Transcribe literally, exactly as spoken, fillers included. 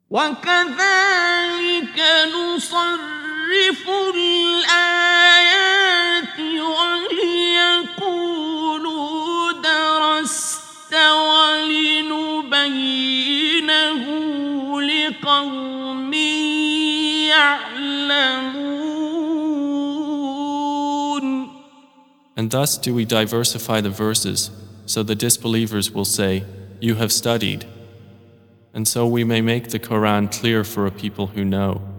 وكذلك نصرف الآيات وليقولوا درست ولنبينه لقوم يعلمون. And thus do we diversify the verses, so the disbelievers will say, "You have studied." And so we may make the Quran clear for a people who know.